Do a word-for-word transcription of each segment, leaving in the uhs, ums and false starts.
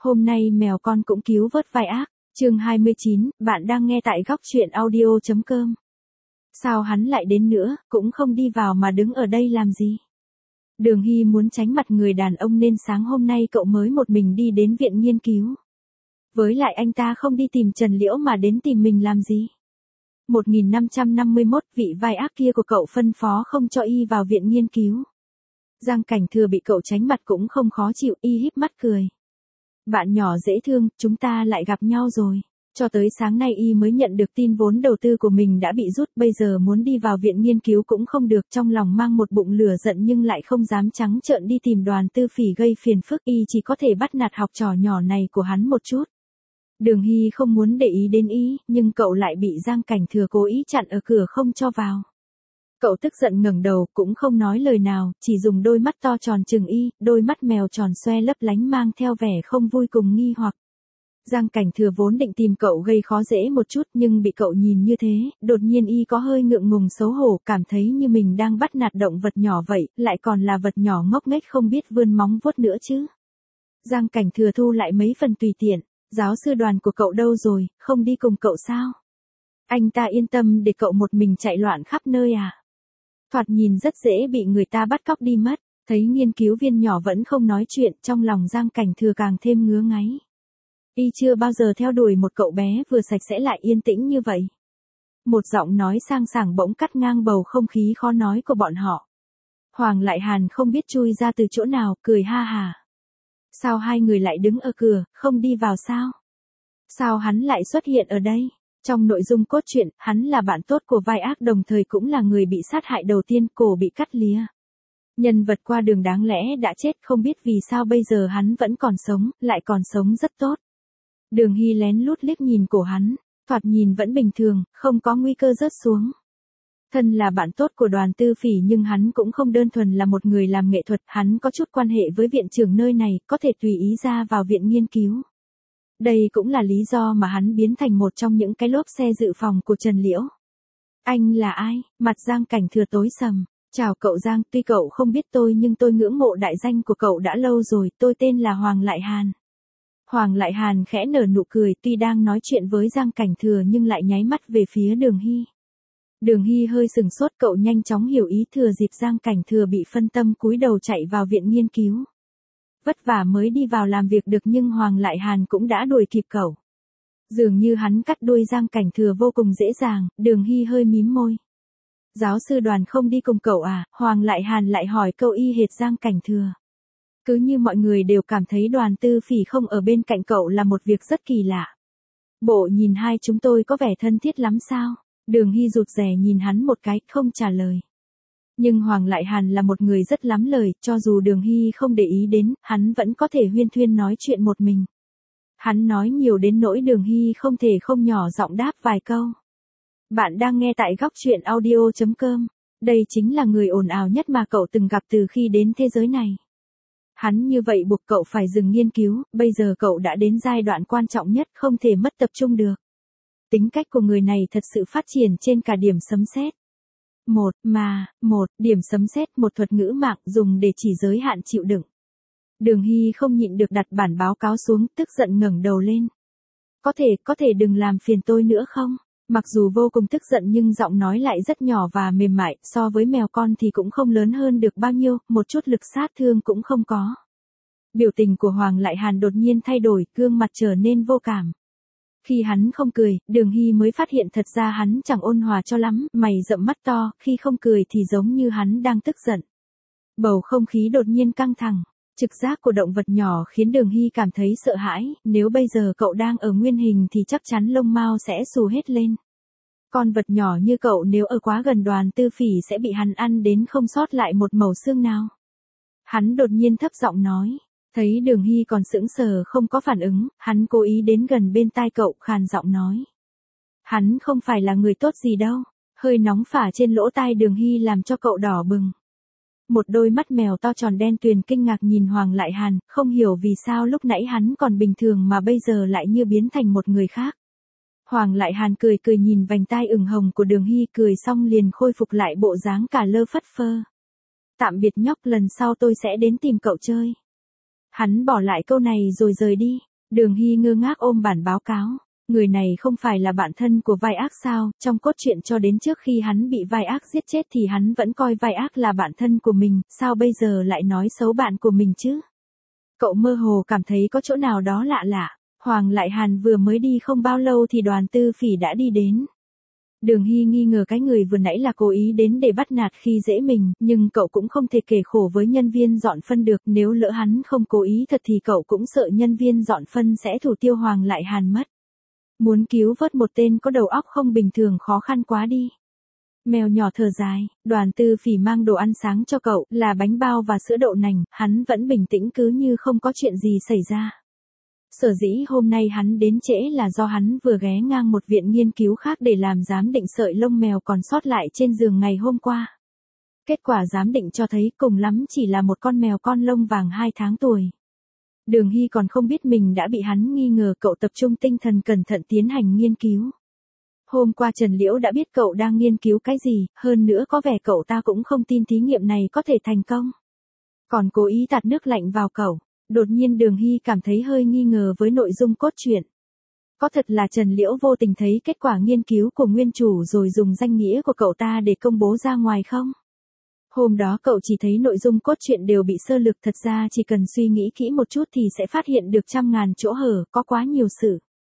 Hôm nay mèo con cũng cứu vớt vai ác. Chương hai mươi chín, bạn đang nghe tại góc truyện audio chấm com. Sao hắn lại đến nữa, cũng không đi vào mà đứng ở đây làm gì? Đường Hy muốn tránh mặt người đàn ông nên sáng hôm nay cậu mới một mình đi đến viện nghiên cứu. Với lại anh ta không đi tìm Trần Liễu mà đến tìm mình làm gì? một nghìn năm trăm năm mươi mốt vị vai ác kia của cậu phân phó không cho y vào viện nghiên cứu. Giang Cảnh Thừa bị cậu tránh mặt cũng không khó chịu, y híp mắt cười. Bạn nhỏ dễ thương, chúng ta lại gặp nhau rồi. Cho tới sáng nay y mới nhận được tin vốn đầu tư của mình đã bị rút, bây giờ muốn đi vào viện nghiên cứu cũng không được, trong lòng mang một bụng lửa giận nhưng lại không dám trắng trợn đi tìm Đoàn Tư Phỉ gây phiền phức, y chỉ có thể bắt nạt học trò nhỏ này của hắn một chút. Đường Hy không muốn để ý đến y, nhưng cậu lại bị Giang Cảnh Thừa cố ý chặn ở cửa không cho vào. Cậu tức giận ngẩng đầu, cũng không nói lời nào, chỉ dùng đôi mắt to tròn trừng y, đôi mắt mèo tròn xoe lấp lánh mang theo vẻ không vui cùng nghi hoặc. Giang Cảnh Thừa vốn định tìm cậu gây khó dễ một chút nhưng bị cậu nhìn như thế, đột nhiên y có hơi ngượng ngùng xấu hổ, cảm thấy như mình đang bắt nạt động vật nhỏ vậy, lại còn là vật nhỏ ngốc nghếch không biết vươn móng vuốt nữa chứ. Giang Cảnh Thừa thu lại mấy phần tùy tiện, giáo sư Đoàn của cậu đâu rồi, không đi cùng cậu sao? Anh ta yên tâm để cậu một mình chạy loạn khắp nơi à? Thoạt nhìn rất dễ bị người ta bắt cóc đi mất, thấy nghiên cứu viên nhỏ vẫn không nói chuyện, trong lòng Giang Cảnh Thừa càng thêm ngứa ngáy. Y chưa bao giờ theo đuổi một cậu bé vừa sạch sẽ lại yên tĩnh như vậy. Một giọng nói sang sảng bỗng cắt ngang bầu không khí khó nói của bọn họ. Hoàng Lại Hàn không biết chui ra từ chỗ nào, cười ha hà. Sao hai người lại đứng ở cửa, không đi vào sao? Sao hắn lại xuất hiện ở đây? Trong nội dung cốt truyện, hắn là bạn tốt của vai ác đồng thời cũng là người bị sát hại đầu tiên, cổ bị cắt lìa. Nhân vật qua đường đáng lẽ đã chết, không biết vì sao bây giờ hắn vẫn còn sống, lại còn sống rất tốt. Đường Hy lén lút liếc nhìn cổ hắn, thoạt nhìn vẫn bình thường, không có nguy cơ rớt xuống. Thân là bạn tốt của Đoàn Tư Phỉ nhưng hắn cũng không đơn thuần là một người làm nghệ thuật, hắn có chút quan hệ với viện trưởng nơi này, có thể tùy ý ra vào viện nghiên cứu. Đây cũng là lý do mà hắn biến thành một trong những cái lốp xe dự phòng của Trần Liễu. Anh là ai? Mặt Giang Cảnh Thừa tối sầm. Chào cậu Giang, tuy cậu không biết tôi nhưng tôi ngưỡng mộ đại danh của cậu đã lâu rồi, tôi tên là Hoàng Lại Hàn. Hoàng Lại Hàn khẽ nở nụ cười, tuy đang nói chuyện với Giang Cảnh Thừa nhưng lại nháy mắt về phía Đường Hy. Đường Hy hơi sừng sốt, cậu nhanh chóng hiểu ý, thừa dịp Giang Cảnh Thừa bị phân tâm cúi đầu chạy vào viện nghiên cứu. Vất vả mới đi vào làm việc được nhưng Hoàng Lại Hàn cũng đã đuổi kịp cậu. Dường như hắn cắt đuôi Giang Cảnh Thừa vô cùng dễ dàng, Đường Hy hơi mím môi. Giáo sư Đoàn không đi cùng cậu à? Hoàng Lại Hàn lại hỏi câu y hệt Giang Cảnh Thừa. Cứ như mọi người đều cảm thấy Đoàn Tư Phỉ không ở bên cạnh cậu là một việc rất kỳ lạ. Bộ nhìn hai chúng tôi có vẻ thân thiết lắm sao? Đường Hy rụt rè nhìn hắn một cái, không trả lời. Nhưng Hoàng Lại Hàn là một người rất lắm lời, cho dù Đường Hy không để ý đến, hắn vẫn có thể huyên thuyên nói chuyện một mình. Hắn nói nhiều đến nỗi Đường Hy không thể không nhỏ giọng đáp vài câu. Bạn đang nghe tại góc truyện audio chấm com. Đây chính là người ồn ào nhất mà cậu từng gặp từ khi đến thế giới này. Hắn như vậy buộc cậu phải dừng nghiên cứu, bây giờ cậu đã đến giai đoạn quan trọng nhất, không thể mất tập trung được. Tính cách của người này thật sự phát triển trên cả điểm sấm sét. Một, mà, một, điểm sấm sét, một thuật ngữ mạng dùng để chỉ giới hạn chịu đựng. Đường Hy không nhịn được đặt bản báo cáo xuống, tức giận ngẩng đầu lên. Có thể, có thể đừng làm phiền tôi nữa không? Mặc dù vô cùng tức giận nhưng giọng nói lại rất nhỏ và mềm mại, so với mèo con thì cũng không lớn hơn được bao nhiêu, một chút lực sát thương cũng không có. Biểu tình của Hoàng Lại Hàn đột nhiên thay đổi, gương mặt trở nên vô cảm. Khi hắn không cười, Đường Hy mới phát hiện thật ra hắn chẳng ôn hòa cho lắm, mày rậm mắt to, khi không cười thì giống như hắn đang tức giận. Bầu không khí đột nhiên căng thẳng, trực giác của động vật nhỏ khiến Đường Hy cảm thấy sợ hãi, nếu bây giờ cậu đang ở nguyên hình thì chắc chắn lông mao sẽ xù hết lên. Con vật nhỏ như cậu nếu ở quá gần Đoàn Tư Phỉ sẽ bị hắn ăn đến không sót lại một mẩu xương nào. Hắn đột nhiên thấp giọng nói. Thấy Đường Hy còn sững sờ không có phản ứng, hắn cố ý đến gần bên tai cậu, khàn giọng nói. Hắn không phải là người tốt gì đâu. Hơi nóng phả trên lỗ tai Đường Hy làm cho cậu đỏ bừng. Một đôi mắt mèo to tròn đen tuyền kinh ngạc nhìn Hoàng Lại Hàn, không hiểu vì sao lúc nãy hắn còn bình thường mà bây giờ lại như biến thành một người khác. Hoàng Lại Hàn cười cười nhìn vành tai ửng hồng của Đường Hy, cười xong liền khôi phục lại bộ dáng cả lơ phất phơ. Tạm biệt nhóc, lần sau tôi sẽ đến tìm cậu chơi. Hắn bỏ lại câu này rồi rời đi. Đường Hy ngơ ngác ôm bản báo cáo. Người này không phải là bạn thân của vai ác sao, trong cốt truyện cho đến trước khi hắn bị vai ác giết chết thì hắn vẫn coi vai ác là bạn thân của mình, sao bây giờ lại nói xấu bạn của mình chứ? Cậu mơ hồ cảm thấy có chỗ nào đó lạ lạ. Hoàng Lại Hàn vừa mới đi không bao lâu thì Đoàn Tư Phỉ đã đi đến. Đường Hy nghi ngờ cái người vừa nãy là cố ý đến để bắt nạt khi dễ mình, nhưng cậu cũng không thể kể khổ với nhân viên dọn phân được, nếu lỡ hắn không cố ý thật thì cậu cũng sợ nhân viên dọn phân sẽ thủ tiêu Hoàng Lại Hàn mất. Muốn cứu vớt một tên có đầu óc không bình thường khó khăn quá đi. Mèo nhỏ thở dài, Đoàn Tư Phỉ mang đồ ăn sáng cho cậu, là bánh bao và sữa đậu nành, hắn vẫn bình tĩnh cứ như không có chuyện gì xảy ra. Sở dĩ hôm nay hắn đến trễ là do hắn vừa ghé ngang một viện nghiên cứu khác để làm giám định sợi lông mèo còn sót lại trên giường ngày hôm qua. Kết quả giám định cho thấy cùng lắm chỉ là một con mèo con lông vàng hai tháng tuổi. Đường Hy còn không biết mình đã bị hắn nghi ngờ, cậu tập trung tinh thần cẩn thận tiến hành nghiên cứu. Hôm qua Trần Liễu đã biết cậu đang nghiên cứu cái gì, hơn nữa có vẻ cậu ta cũng không tin thí nghiệm này có thể thành công. Còn cố ý tạt nước lạnh vào cậu. Đột nhiên Đường Hy cảm thấy hơi nghi ngờ với nội dung cốt truyện. Có thật là Trần Liễu vô tình thấy kết quả nghiên cứu của nguyên chủ rồi dùng danh nghĩa của cậu ta để công bố ra ngoài không? Hôm đó cậu chỉ thấy nội dung cốt truyện đều bị sơ lược, thật ra chỉ cần suy nghĩ kỹ một chút thì sẽ phát hiện được trăm ngàn chỗ hở, có quá nhiều sự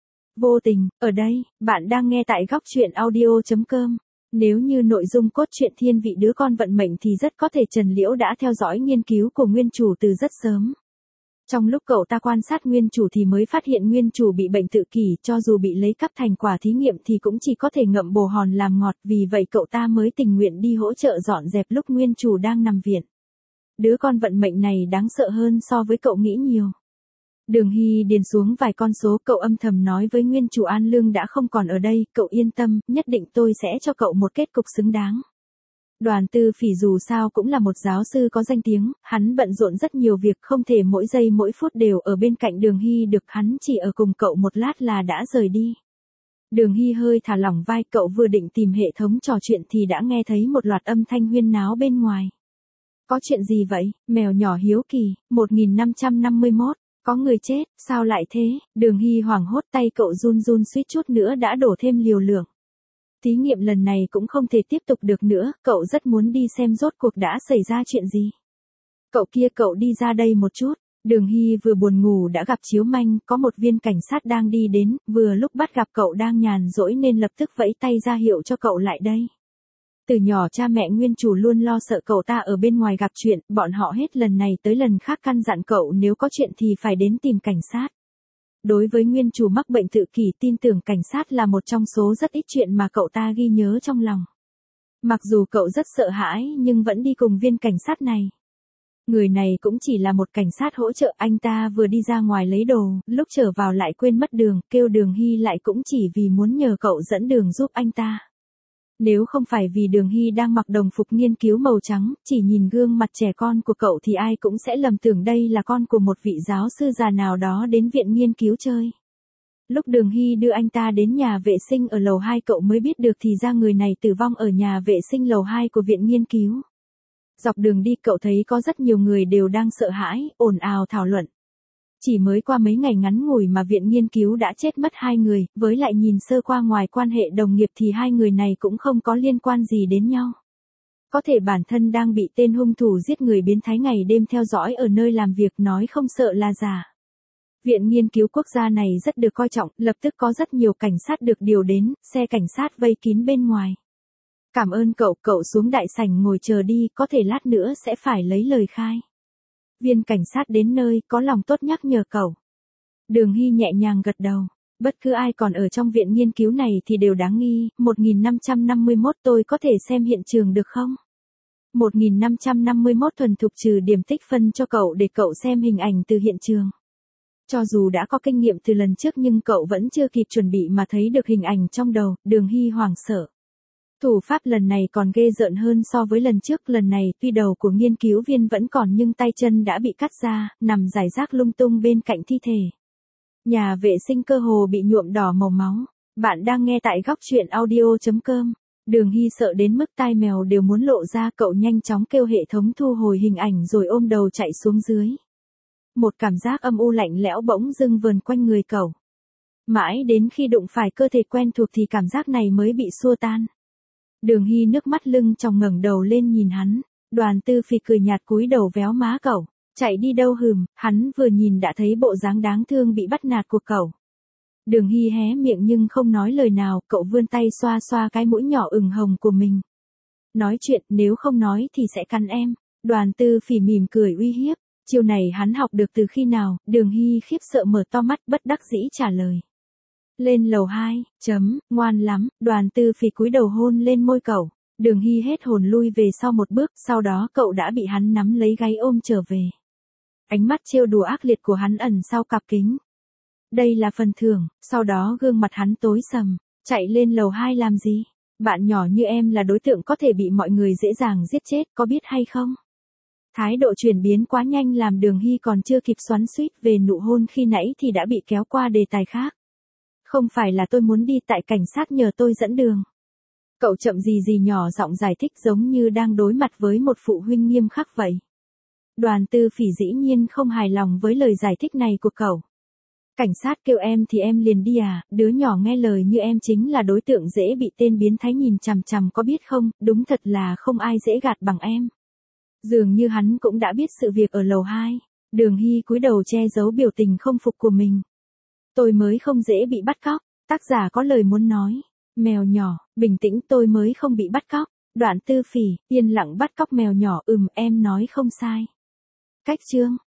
vô tình. Ở đây, bạn đang nghe tại góc truyện audio chấm com. Nếu như nội dung cốt truyện thiên vị đứa con vận mệnh thì rất có thể Trần Liễu đã theo dõi nghiên cứu của nguyên chủ từ rất sớm. Trong lúc cậu ta quan sát nguyên chủ thì mới phát hiện nguyên chủ bị bệnh tự kỷ, cho dù bị lấy cắp thành quả thí nghiệm thì cũng chỉ có thể ngậm bồ hòn làm ngọt, vì vậy cậu ta mới tình nguyện đi hỗ trợ dọn dẹp lúc nguyên chủ đang nằm viện. Đứa con vận mệnh này đáng sợ hơn so với cậu nghĩ nhiều. Đường Hy điền xuống vài con số, cậu âm thầm nói với nguyên chủ An Lương đã không còn ở đây, cậu yên tâm, nhất định tôi sẽ cho cậu một kết cục xứng đáng. Đoàn Tư Phỉ dù sao cũng là một giáo sư có danh tiếng, hắn bận rộn rất nhiều việc, không thể mỗi giây mỗi phút đều ở bên cạnh Đường Hy được, hắn chỉ ở cùng cậu một lát là đã rời đi. Đường Hy hơi thả lỏng vai, cậu vừa định tìm hệ thống trò chuyện thì đã nghe thấy một loạt âm thanh huyên náo bên ngoài. Có chuyện gì vậy? Mèo nhỏ hiếu kỳ. Một nghìn năm trăm năm mươi mốt. Có người chết, sao lại thế? Đường Hy hoảng hốt, tay cậu run run suýt chút nữa đã đổ thêm liều lượng. Thí nghiệm lần này cũng không thể tiếp tục được nữa, cậu rất muốn đi xem rốt cuộc đã xảy ra chuyện gì. Cậu kia, cậu đi ra đây một chút. Đường Hy vừa buồn ngủ đã gặp chiếu manh, có một viên cảnh sát đang đi đến, vừa lúc bắt gặp cậu đang nhàn rỗi nên lập tức vẫy tay ra hiệu cho cậu lại đây. Từ nhỏ cha mẹ nguyên chủ luôn lo sợ cậu ta ở bên ngoài gặp chuyện, bọn họ hết lần này tới lần khác căn dặn cậu nếu có chuyện thì phải đến tìm cảnh sát. Đối với nguyên chủ mắc bệnh tự kỷ, tin tưởng cảnh sát là một trong số rất ít chuyện mà cậu ta ghi nhớ trong lòng. Mặc dù cậu rất sợ hãi nhưng vẫn đi cùng viên cảnh sát này. Người này cũng chỉ là một cảnh sát hỗ trợ, anh ta vừa đi ra ngoài lấy đồ, lúc trở vào lại quên mất đường, kêu Đường Hy lại cũng chỉ vì muốn nhờ cậu dẫn đường giúp anh ta. Nếu không phải vì Đường Hy đang mặc đồng phục nghiên cứu màu trắng, chỉ nhìn gương mặt trẻ con của cậu thì ai cũng sẽ lầm tưởng đây là con của một vị giáo sư già nào đó đến viện nghiên cứu chơi. Lúc Đường Hy đưa anh ta đến nhà vệ sinh ở lầu hai cậu mới biết được thì ra người này tử vong ở nhà vệ sinh lầu hai của viện nghiên cứu. Dọc đường đi cậu thấy có rất nhiều người đều đang sợ hãi, ồn ào thảo luận. Chỉ mới qua mấy ngày ngắn ngủi mà viện nghiên cứu đã chết mất hai người, với lại nhìn sơ qua ngoài quan hệ đồng nghiệp thì hai người này cũng không có liên quan gì đến nhau. Có thể bản thân đang bị tên hung thủ giết người biến thái ngày đêm theo dõi ở nơi làm việc, nói không sợ là giả. Viện nghiên cứu quốc gia này rất được coi trọng, lập tức có rất nhiều cảnh sát được điều đến, xe cảnh sát vây kín bên ngoài. Cảm ơn cậu, cậu xuống đại sảnh ngồi chờ đi, có thể lát nữa sẽ phải lấy lời khai. Viên cảnh sát đến nơi, có lòng tốt nhắc nhở cậu. Đường Hy nhẹ nhàng gật đầu. Bất cứ ai còn ở trong viện nghiên cứu này thì đều đáng nghi. Một nghìn năm trăm năm mươi mốt tôi có thể xem hiện trường được không? Một nghìn năm trăm năm mươi mốt thuần thục trừ điểm tích phân cho cậu để cậu xem hình ảnh từ hiện trường. Cho dù đã có kinh nghiệm từ lần trước nhưng cậu vẫn chưa kịp chuẩn bị mà thấy được hình ảnh trong đầu, Đường Hy hoảng sợ. Thủ pháp lần này còn ghê rợn hơn so với lần trước, lần này tuy đầu của nghiên cứu viên vẫn còn nhưng tay chân đã bị cắt ra, nằm rải rác lung tung bên cạnh thi thể. Nhà vệ sinh cơ hồ bị nhuộm đỏ màu máu. Bạn đang nghe tại góc truyện audio chấm com. Đường Hy sợ đến mức tai mèo đều muốn lộ ra, cậu nhanh chóng kêu hệ thống thu hồi hình ảnh rồi ôm đầu chạy xuống dưới. Một cảm giác âm u lạnh lẽo bỗng dưng vờn quanh người cậu. Mãi đến khi đụng phải cơ thể quen thuộc thì cảm giác này mới bị xua tan. Đường Hy nước mắt lưng tròng ngẩng đầu lên nhìn hắn. Đoàn Tư Phỉ cười nhạt cúi đầu véo má cậu. Chạy đi đâu hừm, hắn vừa nhìn đã thấy bộ dáng đáng thương bị bắt nạt của cậu. Đường Hy hé miệng nhưng không nói lời nào, cậu vươn tay xoa xoa cái mũi nhỏ ửng hồng của mình. Nói chuyện, nếu không nói thì sẽ cắn em. Đoàn Tư Phỉ mỉm cười uy hiếp. Chiều này hắn học được từ khi nào? Đường Hy khiếp sợ mở to mắt bất đắc dĩ trả lời. Lên lầu hai, chấm, ngoan lắm. Đoàn Tư Phỉ cúi đầu hôn lên môi cậu. Đường Hy hết hồn lui về sau một bước, sau đó cậu đã bị hắn nắm lấy gáy ôm trở về. Ánh mắt trêu đùa ác liệt của hắn ẩn sau cặp kính. Đây là phần thưởng. Sau đó gương mặt hắn tối sầm. Chạy lên lầu hai làm gì? Bạn nhỏ như em là đối tượng có thể bị mọi người dễ dàng giết chết, có biết hay không? Thái độ chuyển biến quá nhanh làm Đường Hy còn chưa kịp xoắn xuýt về nụ hôn khi nãy thì đã bị kéo qua đề tài khác. Không phải là tôi muốn đi, tại cảnh sát nhờ tôi dẫn đường. Cậu chậm gì gì nhỏ giọng giải thích giống như đang đối mặt với một phụ huynh nghiêm khắc vậy. Đoàn Tư Phỉ dĩ nhiên không hài lòng với lời giải thích này của cậu. Cảnh sát kêu em thì em liền đi à, đứa nhỏ nghe lời như em chính là đối tượng dễ bị tên biến thái nhìn chằm chằm có biết không, đúng thật là không ai dễ gạt bằng em. Dường như hắn cũng đã biết sự việc ở lầu hai. Đường Hy cúi đầu che giấu biểu tình không phục của mình. Tôi mới không dễ bị bắt cóc. Tác giả có lời muốn nói. Mèo nhỏ, bình tĩnh, tôi mới không bị bắt cóc. Đoạn Tư Phỉ, yên lặng bắt cóc mèo nhỏ, ừm em nói không sai. Cách chương.